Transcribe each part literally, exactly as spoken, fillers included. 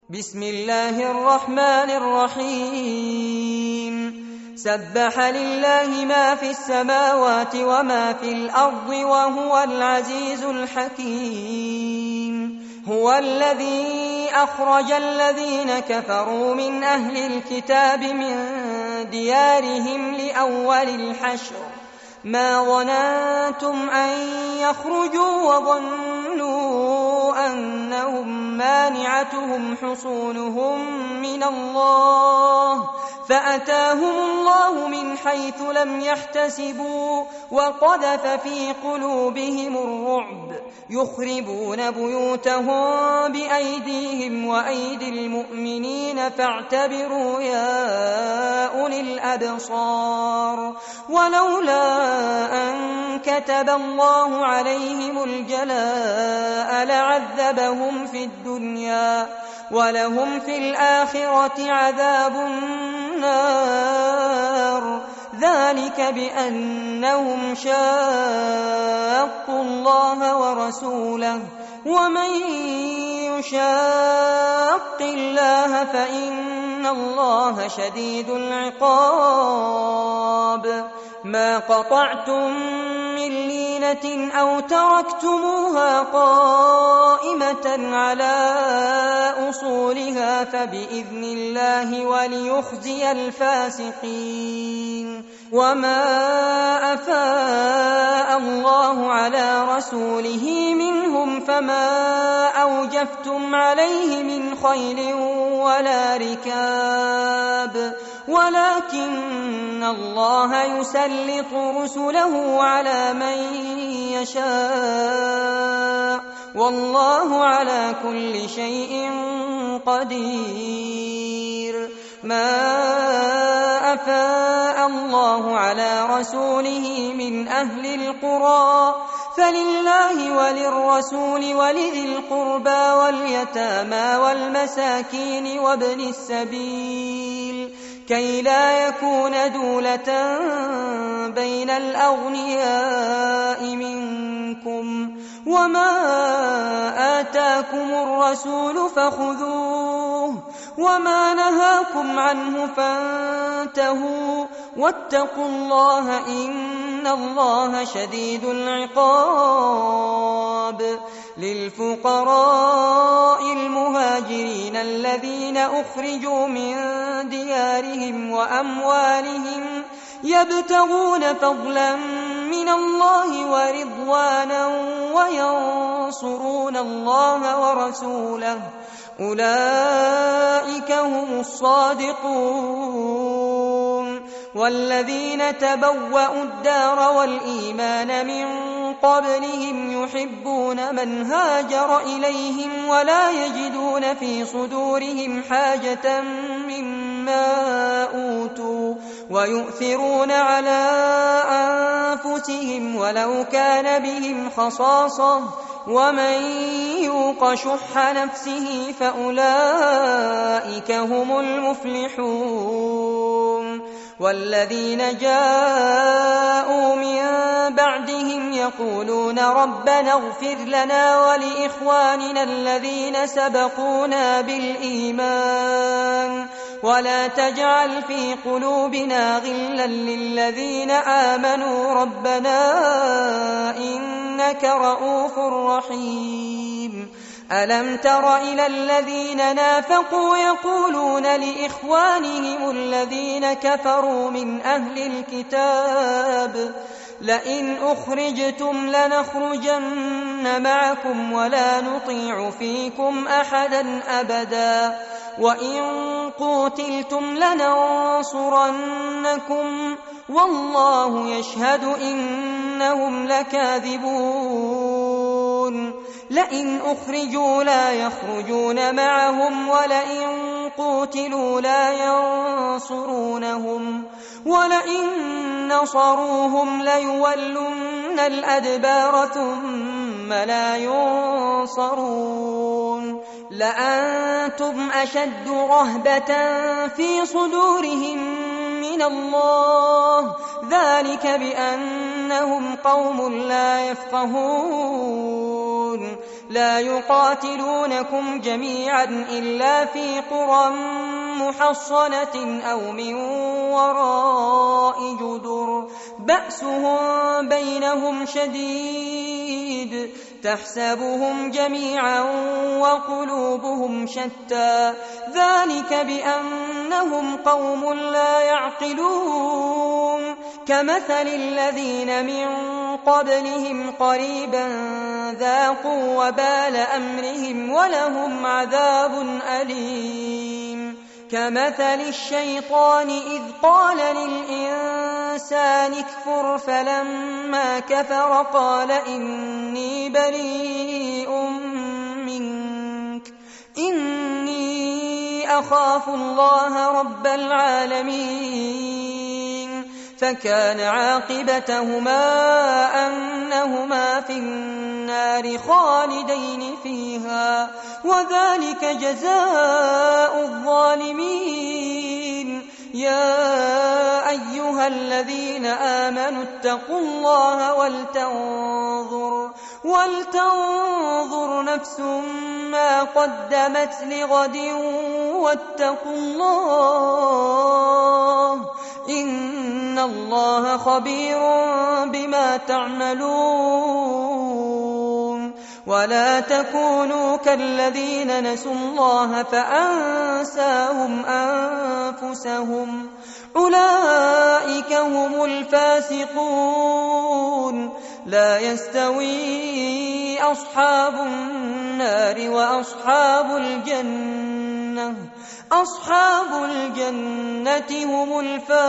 بسم الله الرحمن الرحيم سبح لله ما في السماوات وما في الأرض وهو العزيز الحكيم هو الذي أخرج الذين كفروا من أهل الكتاب من ديارهم لأول الحشر ما ظننتم أن يخرجوا وظنوا أنهم مانعتهم حصونهم من الله فأتاهم الله من حيث لم يحتسبوا وقذف في قلوبهم الرعب يخربون بيوتهم بأيديهم وأيدي المؤمنين فاعتبروا يا أولي الأبصار ولولا أن كتب الله عليهم الجلاء لعذبهم في الدنيا ولهم في الآخرة عذاب النار ذلك بأنهم شاقوا الله ورسوله ومن يشاق الله فإن الله شديد العقاب ما قطعتم من لينة أو تركتموها قائمة على أصولها فبإذن الله وليخزي الفاسقين وما أفاء الله على رسوله منهم فما أوجفتم عليه من خيل ولا ركاب ولكن الله يسلط رسله على من يشاء والله على كل شيء قدير ما أفاء الله على رسوله من أهل القرى فلله وللرسول ولذي القربى واليتامى والمساكين وابن السبيل كي لا يكون دولة بين الأغنياء منكم وما آتاكم الرسول فخذوه وما نهاكم عنه فانتهوا واتقوا الله إن الله شديد العقاب للفقراء المهاجرين الذين أخرجوا من ديارهم وأموالهم يبتغون فضلا من الله ورضوانا وينصرون الله ورسوله أولئك هم الصادقون والذين تبوأوا الدار والإيمان من قبلهم يحبون من هاجر إليهم ولا يجدون في صدورهم حاجة مما أوتوا ويؤثرون على أنفسهم ولو كان بهم خصاصة ومن يوق شح نفسه فأولئك هم المفلحون والذين جاءوا من بعدهم يقولون ربنا اغفر لنا ولإخواننا الذين سبقونا بالإيمان ولا تجعل في قلوبنا غلا للذين آمنوا ربنا إنك رؤوف رحيم ألم تر إلى الذين نافقوا يقولون لإخوانهم الذين كفروا من أهل الكتاب لئن أخرجتم لنخرجن معكم ولا نطيع فيكم أحدا أبدا وإن قوتلتم لننصرنكم والله يشهد إنهم لكاذبون لئن أخرجوا لا يخرجون معهم ولئن قوتلوا لا ينصرونهم ولئن نصروهم ليولن الأدبار ثم لا ينصرون لأنتم أشد رهبة في صدورهم من الله ذلك بأنهم قوم لا يفقهون يشركون لا يقاتلونكم جميعا إلا في قرى محصنة أو من وراء جدر بأسهم بينهم شديد تحسبهم جميعا وقلوبهم شتى ذلك بأنهم قوم لا يعقلون كمثل الذين من قبلهم قريبا ذاقوا وبال أمرهم ولهم عذاب أليم كمثل الشيطان إذ قال للإنسان اكفر فلما كفر قال إني بريء منك إني أخاف الله رب العالمين فكان عاقبتهما أنهما في النار خالدين فيها وذلك جزاء الظالمين يا أيها الذين آمنوا اتقوا الله ولتنظر ولتنظر نفس ما قدمت لغد واتقوا الله إن الله خبير بما تعملون ولا تكونوا كالذين نسوا الله فأنساهم أنفسهم أولئك هم الفاسقون لا يستوي أصحاب النار وأصحاب الجنة أصحاب الجنة هم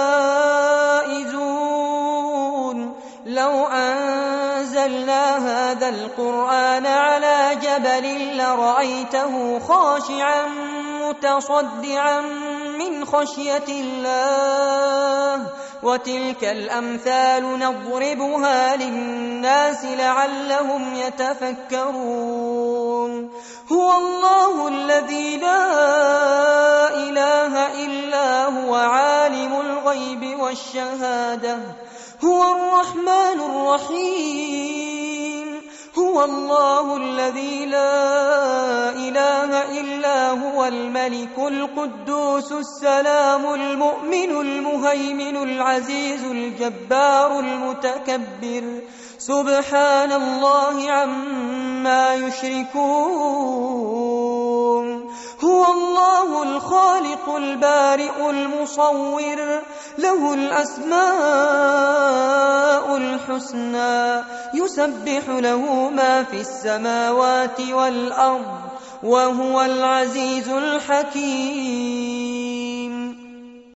الفائزون لو أنزلنا هذا القرآن على جبل لرأيته خاشعا متصدعا من خشية الله وتلك الأمثال نضربها للناس لعلهم يتفكرون هو الله الذي لا إله إلا هو عالم الغيب والشهادة هو الرحمن الرحيم هو الله الذي لا إله إلا هو الملك القدوس السلام المؤمن المهيمن العزيز الجبار المتكبر سبحان الله عما يشركون هو الله الخالق البارئ المصور له الأسماء الحسنى يسبح له ما في السماوات والأرض وهو العزيز الحكيم